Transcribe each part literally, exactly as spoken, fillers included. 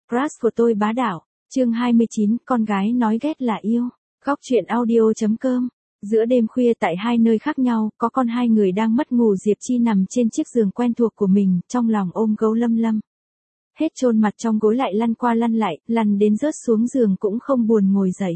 Crush của tôi bá đạo. Chương hai mươi chín, con gái nói ghét là yêu. Góc truyện audio.com. Giữa đêm khuya tại hai nơi khác nhau, có con hai người đang mất ngủ. Diệp Chi nằm trên chiếc giường quen thuộc của mình, trong lòng ôm gấu Lâm Lâm. Hết chôn mặt trong gối lại lăn qua lăn lại, lăn đến rớt xuống giường cũng không buồn ngồi dậy.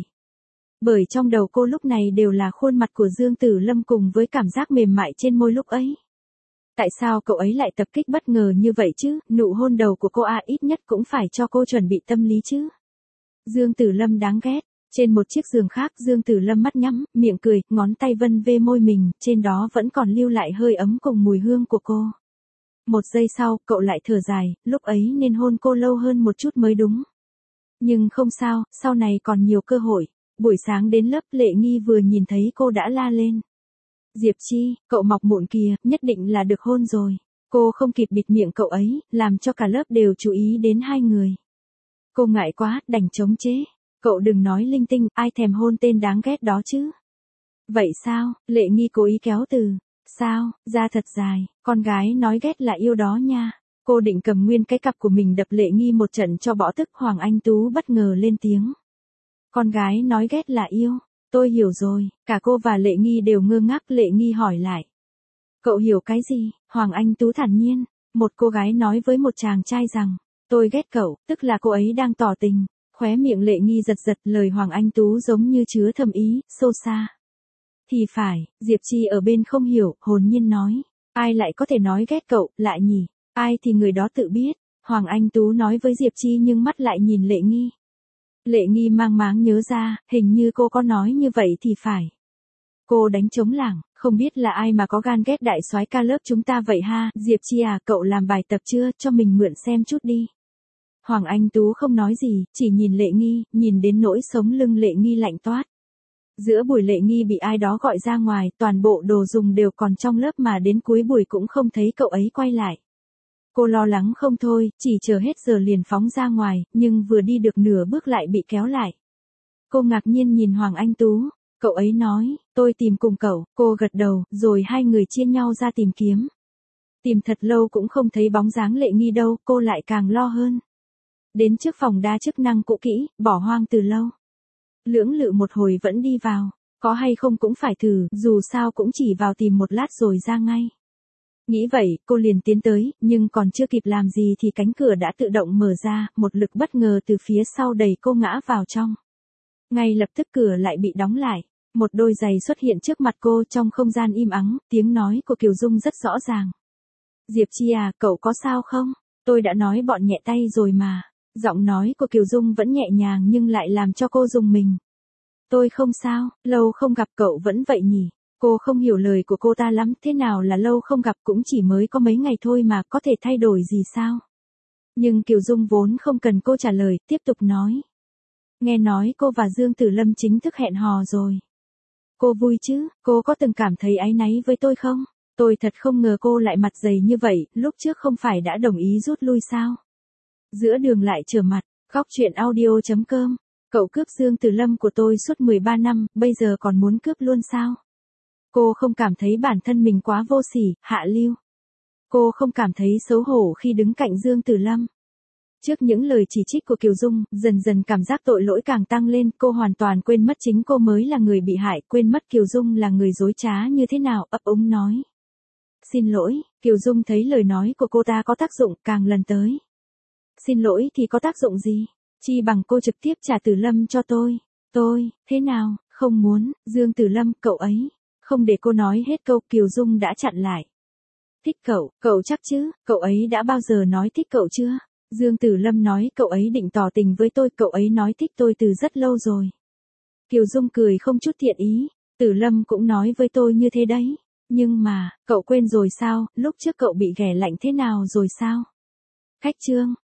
Bởi trong đầu cô lúc này đều là khuôn mặt của Dương Tử Lâm cùng với cảm giác mềm mại trên môi lúc ấy. Tại sao cậu ấy lại tập kích bất ngờ như vậy chứ, nụ hôn đầu của cô à, ít nhất cũng phải cho cô chuẩn bị tâm lý chứ. Dương Tử Lâm đáng ghét. Trên một chiếc giường khác, Dương Tử Lâm mắt nhắm, miệng cười, ngón tay vân về môi mình, trên đó vẫn còn lưu lại hơi ấm cùng mùi hương của cô. Một giây sau, cậu lại thở dài, lúc ấy nên hôn cô lâu hơn một chút mới đúng. Nhưng không sao, sau này còn nhiều cơ hội. Buổi sáng đến lớp, Lệ Nghi vừa nhìn thấy cô đã la lên. Diệp Chi, cậu mọc mụn kìa, nhất định là được hôn rồi. Cô không kịp bịt miệng cậu ấy, làm cho cả lớp đều chú ý đến hai người. Cô ngại quá, đành chống chế. Cậu đừng nói linh tinh, ai thèm hôn tên đáng ghét đó chứ. Vậy sao, Lệ Nghi cố ý kéo từ. Sao, da thật dài, con gái nói ghét là yêu đó nha. Cô định cầm nguyên cái cặp của mình đập Lệ Nghi một trận cho bỏ tức. Hoàng Anh Tú bất ngờ lên tiếng. Con gái nói ghét là yêu. Tôi hiểu rồi, cả cô và Lệ Nghi đều ngơ ngác. Lệ Nghi hỏi lại. Cậu hiểu cái gì? Hoàng Anh Tú thản nhiên. Một cô gái nói với một chàng trai rằng, tôi ghét cậu, tức là cô ấy đang tỏ tình. Khóe miệng Lệ Nghi giật giật, lời Hoàng Anh Tú giống như chứa thầm ý, sâu xa. Thì phải, Diệp Chi ở bên không hiểu, hồn nhiên nói. Ai lại có thể nói ghét cậu, lại nhỉ? Ai thì người đó tự biết. Hoàng Anh Tú nói với Diệp Chi nhưng mắt lại nhìn Lệ Nghi. Lệ Nghi mang máng nhớ ra, hình như cô có nói như vậy thì phải. Cô đánh trống lảng, không biết là ai mà có gan ghét đại soái ca lớp chúng ta vậy ha. Diệp Chi à, cậu làm bài tập chưa, cho mình mượn xem chút đi. Hoàng Anh Tú không nói gì, chỉ nhìn Lệ Nghi, nhìn đến nỗi sống lưng Lệ Nghi lạnh toát. Giữa buổi Lệ Nghi bị ai đó gọi ra ngoài, toàn bộ đồ dùng đều còn trong lớp mà đến cuối buổi cũng không thấy cậu ấy quay lại. Cô lo lắng không thôi, chỉ chờ hết giờ liền phóng ra ngoài, nhưng vừa đi được nửa bước lại bị kéo lại. Cô ngạc nhiên nhìn Hoàng Anh Tú, cậu ấy nói, tôi tìm cùng cậu, cô gật đầu, rồi hai người chia nhau ra tìm kiếm. Tìm thật lâu cũng không thấy bóng dáng Lệ Nghi đâu, cô lại càng lo hơn. Đến trước phòng đa chức năng cũ kỹ, bỏ hoang từ lâu. Lưỡng lự một hồi vẫn đi vào, có hay không cũng phải thử, dù sao cũng chỉ vào tìm một lát rồi ra ngay. Nghĩ vậy, cô liền tiến tới, nhưng còn chưa kịp làm gì thì cánh cửa đã tự động mở ra, một lực bất ngờ từ phía sau đẩy cô ngã vào trong. Ngay lập tức cửa lại bị đóng lại, một đôi giày xuất hiện trước mặt cô trong không gian im ắng, tiếng nói của Kiều Dung rất rõ ràng. Diệp Chi à, cậu có sao không? Tôi đã nói bọn nhẹ tay rồi mà. Giọng nói của Kiều Dung vẫn nhẹ nhàng nhưng lại làm cho cô rùng mình. Tôi không sao, lâu không gặp cậu vẫn vậy nhỉ? Cô không hiểu lời của cô ta lắm, thế nào là lâu không gặp, cũng chỉ mới có mấy ngày thôi mà, có thể thay đổi gì sao? Nhưng Kiều Dung vốn không cần cô trả lời, tiếp tục nói. Nghe nói cô và Dương Tử Lâm chính thức hẹn hò rồi. Cô vui chứ, cô có từng cảm thấy áy náy với tôi không? Tôi thật không ngờ cô lại mặt dày như vậy, lúc trước không phải đã đồng ý rút lui sao? Giữa đường lại trở mặt, góc truyện audio.com. Cậu cướp Dương Tử Lâm của tôi suốt mười ba năm, bây giờ còn muốn cướp luôn sao? Cô không cảm thấy bản thân mình quá vô sỉ, hạ lưu. Cô không cảm thấy xấu hổ khi đứng cạnh Dương Tử Lâm. Trước những lời chỉ trích của Kiều Dung, dần dần cảm giác tội lỗi càng tăng lên, cô hoàn toàn quên mất chính cô mới là người bị hại, quên mất Kiều Dung là người dối trá như thế nào, ấp úng nói. Xin lỗi, Kiều Dung thấy lời nói của cô ta có tác dụng, càng lần tới. Xin lỗi thì có tác dụng gì? Chi bằng cô trực tiếp trả Tử Lâm cho tôi. Tôi, thế nào, không muốn, Dương Tử Lâm, cậu ấy. Không để cô nói hết câu, Kiều Dung đã chặn lại. Thích cậu, cậu chắc chứ, cậu ấy đã bao giờ nói thích cậu chưa? Dương Tử Lâm nói cậu ấy định tỏ tình với tôi, cậu ấy nói thích tôi từ rất lâu rồi. Kiều Dung cười không chút thiện ý, Tử Lâm cũng nói với tôi như thế đấy. Nhưng mà, cậu quên rồi sao, lúc trước cậu bị ghẻ lạnh thế nào rồi sao? Khách trương,